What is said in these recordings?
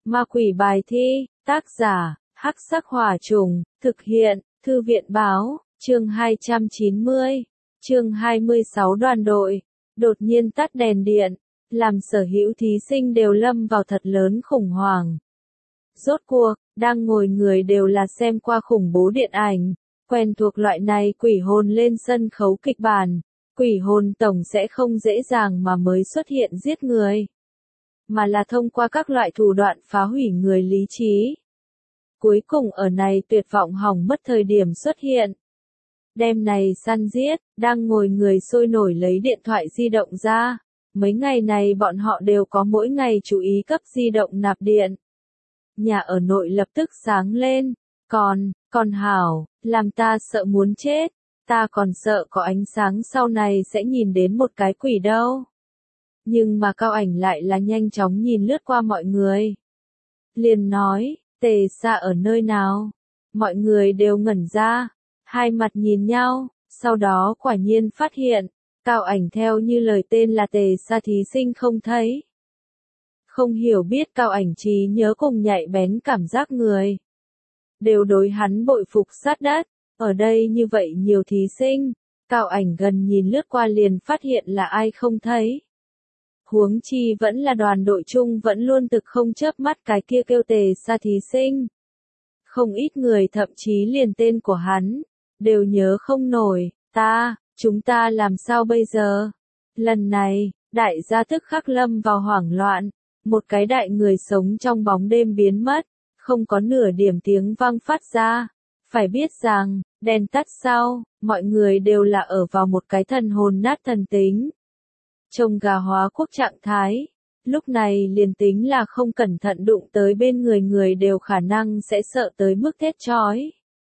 Ma quỷ bài thi, tác giả, Hắc Sắc Hỏa Trùng, thực hiện, Thư viện báo, chương 290, chương 26 đoàn đội, đột nhiên tắt đèn điện, làm sở hữu thí sinh đều lâm vào thật lớn khủng hoảng. Rốt cuộc, đang ngồi người đều là xem qua khủng bố điện ảnh, quen thuộc loại này quỷ hồn lên sân khấu kịch bản, quỷ hồn tổng sẽ không dễ dàng mà mới xuất hiện giết người, mà là thông qua các loại thủ đoạn phá hủy người lý trí. Cuối cùng ở này tuyệt vọng hỏng mất thời điểm xuất hiện. Đêm này săn giết, đang ngồi người sôi nổi lấy điện thoại di động ra. Mấy ngày này bọn họ đều có mỗi ngày chú ý cấp di động nạp điện. Nhà ở nội lập tức sáng lên. Còn hảo, làm ta sợ muốn chết. Ta còn sợ có ánh sáng sau này sẽ nhìn đến một cái quỷ đâu. Nhưng mà Cao Ảnh lại là nhanh chóng nhìn lướt qua mọi người. Liền nói, Tề Sa ở nơi nào? Mọi người đều ngẩn ra, hai mặt nhìn nhau, sau đó quả nhiên phát hiện, Cao Ảnh theo như lời tên là Tề Sa thí sinh không thấy. Không hiểu biết Cao Ảnh trí nhớ cùng nhạy bén cảm giác người. Đều đối hắn bội phục sát đất, ở đây như vậy nhiều thí sinh, Cao Ảnh gần nhìn lướt qua liền phát hiện là ai không thấy. Huống chi vẫn là đoàn đội chung vẫn luôn thực không chớp mắt cái kia kêu Tề Sa thí sinh. Không ít người thậm chí liền tên của hắn, đều nhớ không nổi, chúng ta làm sao bây giờ? Lần này, đại gia tức khắc lâm vào hoảng loạn, một cái đại người sống trong bóng đêm biến mất, không có nửa điểm tiếng vang phát ra. Phải biết rằng, đèn tắt sau, mọi người đều là ở vào một cái thần hồn nát thần tính. Trông gà hóa quốc trạng thái, lúc này liền tính là không cẩn thận đụng tới bên người đều khả năng sẽ sợ tới mức thét chói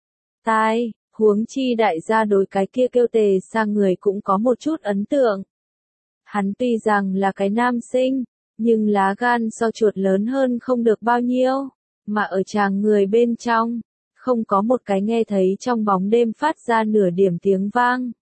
tai, huống chi đại gia đối cái kia kêu Tề Sa người cũng có một chút ấn tượng. Hắn tuy rằng là cái nam sinh, nhưng lá gan so chuột lớn hơn không được bao nhiêu, mà ở tràng người bên trong, không có một cái nghe thấy trong bóng đêm phát ra nửa điểm tiếng vang.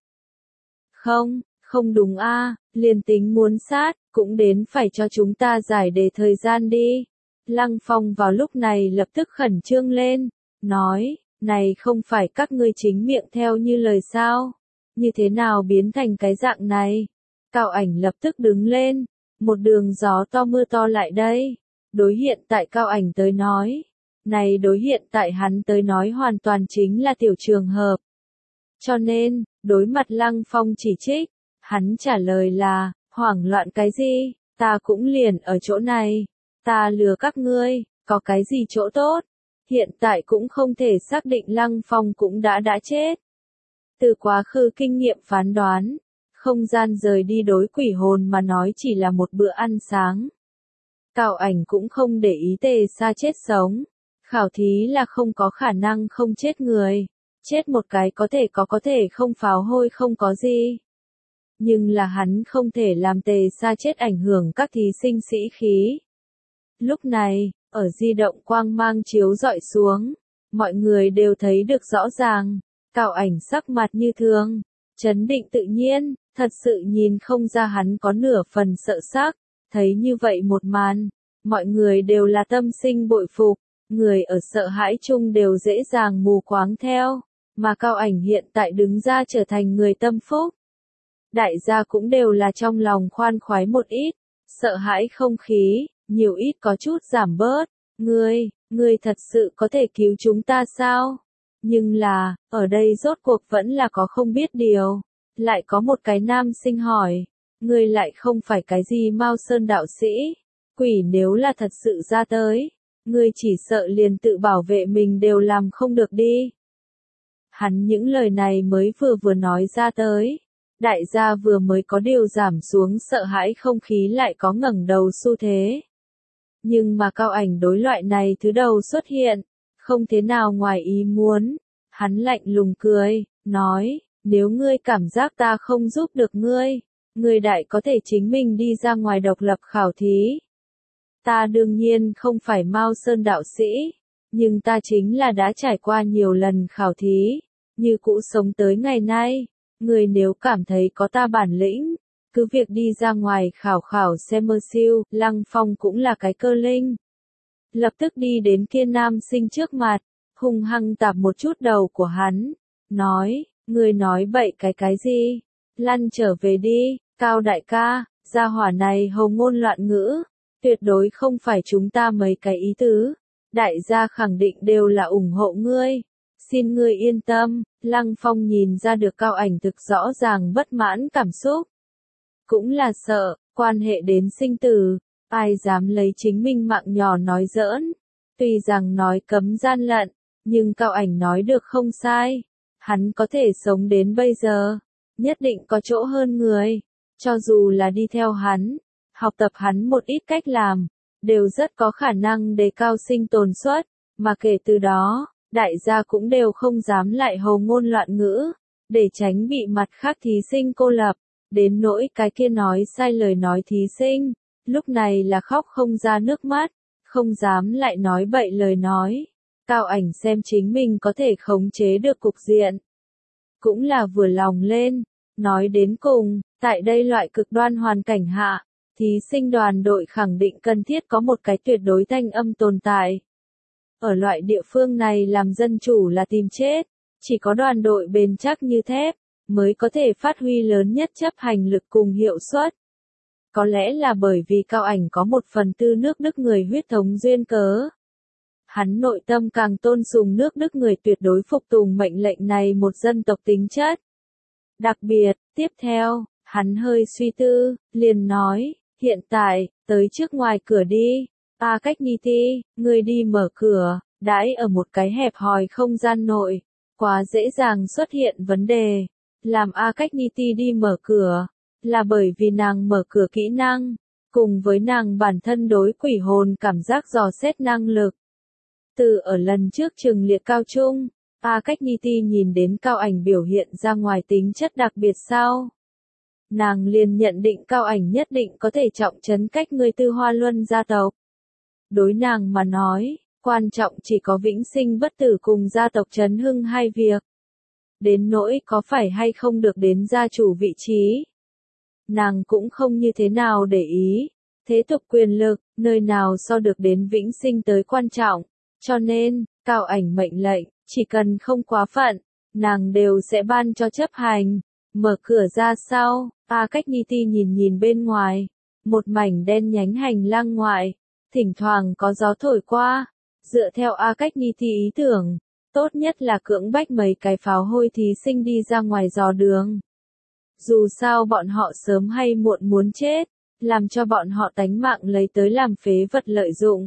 Không đúng a, liền tính muốn sát, cũng đến phải cho chúng ta giải đề thời gian đi. Lăng Phong vào lúc này lập tức khẩn trương lên, nói, này không phải các ngươi chính miệng theo như lời sao? Như thế nào biến thành cái dạng này? Cao Ảnh lập tức đứng lên, một đường gió to mưa to lại đây. Đối hiện tại Cao Ảnh tới nói, này đối hiện tại hắn tới nói hoàn toàn chính là tiểu trường hợp. Cho nên, đối mặt Lăng Phong chỉ trích, hắn trả lời là, hoảng loạn cái gì, ta cũng liền ở chỗ này, ta lừa các ngươi, có cái gì chỗ tốt, hiện tại cũng không thể xác định Lăng Phong cũng đã chết. Từ quá khứ kinh nghiệm phán đoán, không gian rời đi đối quỷ hồn mà nói chỉ là một bữa ăn sáng. Cao Ảnh cũng không để ý Tề Sa chết sống, khảo thí là không có khả năng không chết người, chết một cái có thể không pháo hôi không có gì. Nhưng là hắn không thể làm Tề Sa chết ảnh hưởng các thí sinh sĩ khí. Lúc này, ở di động quang mang chiếu rọi xuống, mọi người đều thấy được rõ ràng, Cao Ảnh sắc mặt như thường, trấn định tự nhiên, thật sự nhìn không ra hắn có nửa phần sợ sắc. Thấy như vậy một màn, mọi người đều là tâm sinh bội phục, người ở sợ hãi chung đều dễ dàng mù quáng theo, mà Cao Ảnh hiện tại đứng ra trở thành người tâm phúc. Đại gia cũng đều là trong lòng khoan khoái một ít, sợ hãi không khí, nhiều ít có chút giảm bớt. Ngươi thật sự có thể cứu chúng ta sao? Nhưng là, ở đây rốt cuộc vẫn là có không biết điều. Lại có một cái nam sinh hỏi, ngươi lại không phải cái gì Mao Sơn đạo sĩ, quỷ nếu là thật sự ra tới, ngươi chỉ sợ liền tự bảo vệ mình đều làm không được đi. Hắn những lời này mới vừa nói ra tới. Đại gia vừa mới có điều giảm xuống sợ hãi không khí lại có ngẩng đầu xu thế. Nhưng mà Cao Ảnh đối loại này thứ đầu xuất hiện, không thế nào ngoài ý muốn. Hắn lạnh lùng cười, nói, nếu ngươi cảm giác ta không giúp được ngươi đại có thể chính mình đi ra ngoài độc lập khảo thí. Ta đương nhiên không phải Mao Sơn đạo sĩ, nhưng ta chính là đã trải qua nhiều lần khảo thí, như cũ sống tới ngày nay. Người nếu cảm thấy có ta bản lĩnh, cứ việc đi ra ngoài khảo xem mơ siêu, Lăng Phong cũng là cái cơ linh. lập tức đi đến kia nam sinh trước mặt, hung hăng tạp một chút đầu của hắn, nói, ngươi nói bậy cái gì, lăn trở về đi, Cao đại ca, gia hỏa này hầu ngôn loạn ngữ, tuyệt đối không phải chúng ta mấy cái ý tứ, đại gia khẳng định đều là ủng hộ ngươi, xin ngươi yên tâm, Lăng Phong nhìn ra được Cao Ảnh thực rõ ràng bất mãn cảm xúc, cũng là sợ, quan hệ đến sinh tử, ai dám lấy chính mình mạng nhỏ nói giỡn, tuy rằng nói cấm gian lận, nhưng Cao Ảnh nói được không sai, hắn có thể sống đến bây giờ, nhất định có chỗ hơn người, cho dù là đi theo hắn, học tập hắn một ít cách làm, đều rất có khả năng đề cao sinh tồn suất, mà kể từ đó, đại gia cũng đều không dám lại hồ ngôn loạn ngữ, để tránh bị mặt khác thí sinh cô lập, đến nỗi cái kia nói sai lời nói thí sinh, lúc này là khóc không ra nước mắt, không dám lại nói bậy lời nói. Cao Ảnh xem chính mình có thể khống chế được cục diện, cũng là vừa lòng lên, nói đến cùng, tại đây loại cực đoan hoàn cảnh hạ, thí sinh đoàn đội khẳng định cần thiết có một cái tuyệt đối thanh âm tồn tại. Ở loại địa phương này làm dân chủ là tìm chết, chỉ có đoàn đội bền chắc như thép, mới có thể phát huy lớn nhất chấp hành lực cùng hiệu suất. Có lẽ là bởi vì Cao Ảnh có 1/4 nước Đức người huyết thống duyên cớ. Hắn nội tâm càng tôn sùng nước Đức người tuyệt đối phục tùng mệnh lệnh này một dân tộc tính chất. Đặc biệt, tiếp theo, hắn hơi suy tư, liền nói, hiện tại, tới trước ngoài cửa đi, Cách Niti, ngươi đi mở cửa, đãi ở một cái hẹp hòi không gian nội, quá dễ dàng xuất hiện vấn đề, làm Cách Niti đi mở cửa, là bởi vì nàng mở cửa kỹ năng, cùng với nàng bản thân đối quỷ hồn cảm giác dò xét năng lực. Từ ở lần trước trường liệt cao trung, Cách Niti nhìn đến Cao Ảnh biểu hiện ra ngoài tính chất đặc biệt sau. Nàng liền nhận định Cao Ảnh nhất định có thể trọng trấn cách người Tư Hoa Luân gia tộc. Đối nàng mà nói, quan trọng chỉ có vĩnh sinh bất tử cùng gia tộc trấn hưng hai việc. Đến nỗi có phải hay không được đến gia chủ vị trí. Nàng cũng không như thế nào để ý, thế tục quyền lực, nơi nào so được đến vĩnh sinh tới quan trọng, cho nên, Cao Ảnh mệnh lệnh, chỉ cần không quá phận, nàng đều sẽ ban cho chấp hành. Mở cửa ra sau, Cách Niti nhìn bên ngoài, một mảnh đen nhánh hành lang ngoại, thỉnh thoảng có gió thổi qua, dựa theo Cách Niti ý tưởng, tốt nhất là cưỡng bách mấy cái pháo hôi thí sinh đi ra ngoài dò đường. Dù sao bọn họ sớm hay muộn muốn chết, làm cho bọn họ tánh mạng lấy tới làm phế vật lợi dụng.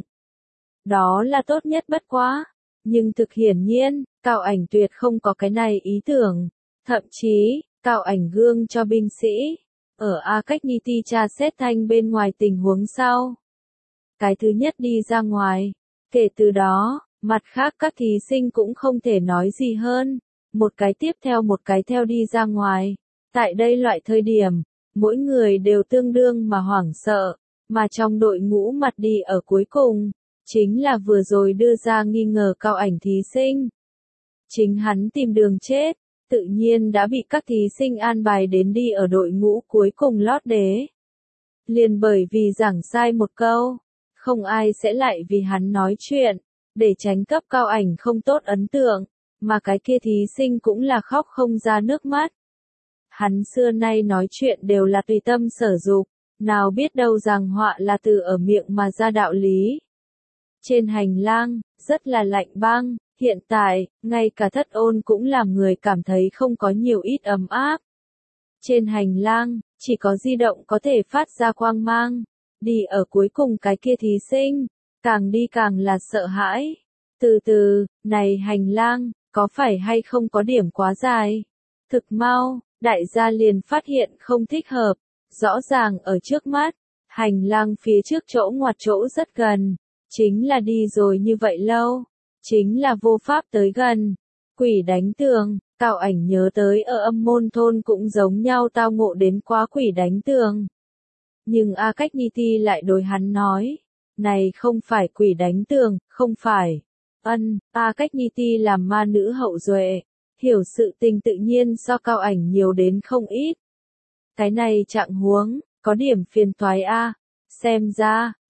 Đó là tốt nhất bất quá, nhưng thực hiển nhiên, Cao Ảnh tuyệt không có cái này ý tưởng, thậm chí, Cao Ảnh gương cho binh sĩ, ở Cách Niti tra xét thanh bên ngoài tình huống sau. Cái thứ nhất đi ra ngoài, kể từ đó, mặt khác các thí sinh cũng không thể nói gì hơn, một cái tiếp theo một cái theo đi ra ngoài. Tại đây loại thời điểm, mỗi người đều tương đương mà hoảng sợ, mà trong đội ngũ mặt đi ở cuối cùng, chính là vừa rồi đưa ra nghi ngờ Cao Ảnh thí sinh. Chính hắn tìm đường chết, tự nhiên đã bị các thí sinh an bài đến đi ở đội ngũ cuối cùng lót đế. Liền bởi vì giảng sai một câu, không ai sẽ lại vì hắn nói chuyện, để tránh cấp Cao Ảnh không tốt ấn tượng, mà cái kia thí sinh cũng là khóc không ra nước mắt. Hắn xưa nay nói chuyện đều là tùy tâm sở dục, nào biết đâu rằng họa là từ ở miệng mà ra đạo lý. Trên hành lang, rất là lạnh băng, hiện tại, ngay cả Thất Ôn cũng làm người cảm thấy không có nhiều ít ấm áp. Trên hành lang, chỉ có di động có thể phát ra quang mang, đi ở cuối cùng cái kia thí sinh, càng đi càng là sợ hãi. Từ từ, này hành lang, có phải hay không có điểm quá dài? Thực mau, đại gia liền phát hiện không thích hợp, rõ ràng ở trước mắt, hành lang phía trước chỗ ngoặt chỗ rất gần, chính là đi rồi như vậy lâu, chính là vô pháp tới gần. Quỷ đánh tường, Cao Ảnh nhớ tới ở Âm Môn thôn cũng giống nhau tao ngộ đến quá quỷ đánh tường. Nhưng Cách Niti lại đối hắn nói, này không phải quỷ đánh tường, không phải. Cách Niti làm ma nữ hậu duệ, hiểu sự tình tự nhiên so Cao Ảnh nhiều đến không ít. Cái này trạng huống, có điểm phiền toái xem ra,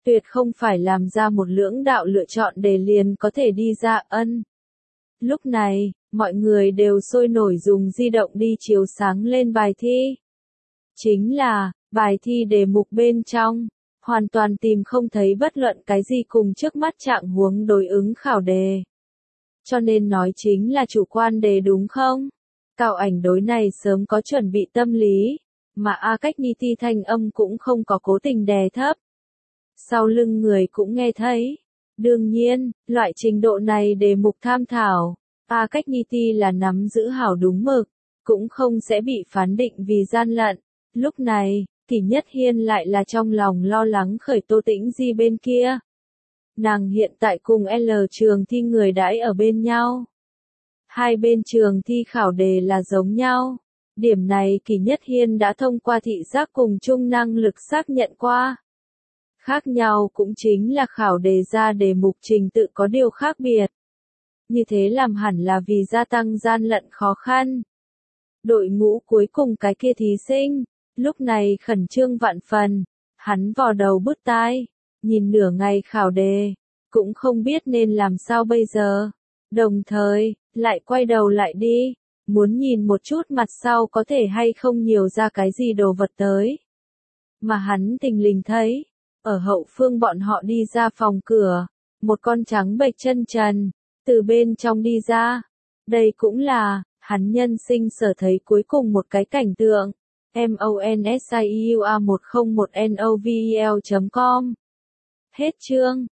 Tuyệt không phải làm ra một lưỡng đạo lựa chọn để liền có thể đi ra ân. Lúc này, mọi người đều sôi nổi dùng di động đi chiếu sáng lên bài thi. Chính là, bài thi đề mục bên trong, hoàn toàn tìm không thấy bất luận cái gì cùng trước mắt trạng huống đối ứng khảo đề. Cho nên nói chính là chủ quan đề đúng không? Cao Ảnh đối này sớm có chuẩn bị tâm lý, mà A Cách Niti thanh âm cũng không có cố tình đè thấp. Sau lưng người cũng nghe thấy. Đương nhiên, loại trình độ này đề mục tham thảo, A Cách Niti là nắm giữ hảo đúng mực, cũng không sẽ bị phán định vì gian lận. Lúc này, Kỷ Nhất Hiên lại là trong lòng lo lắng khởi Tô Tĩnh Di bên kia. Nàng hiện tại cùng L trường thi người đãi ở bên nhau. Hai bên trường thi khảo đề là giống nhau. Điểm này Kỷ Nhất Hiên đã thông qua thị giác cùng chung năng lực xác nhận qua. Khác nhau cũng chính là khảo đề ra đề mục trình tự có điều khác biệt. Như thế làm hẳn là vì gia tăng gian lận khó khăn. Đội ngũ cuối cùng cái kia thí sinh, lúc này khẩn trương vạn phần, hắn vò đầu bứt tai, nhìn nửa ngày khảo đề, cũng không biết nên làm sao bây giờ. Đồng thời, lại quay đầu lại đi, muốn nhìn một chút mặt sau có thể hay không nhiều ra cái gì đồ vật tới. Mà hắn thình lình thấy, ở hậu phương bọn họ đi ra phòng cửa, một con trắng bệch chân trần, từ bên trong đi ra. Đây cũng là, hắn nhân sinh sở thấy cuối cùng một cái cảnh tượng. MONSIUA101NOVEL.com Hết chương.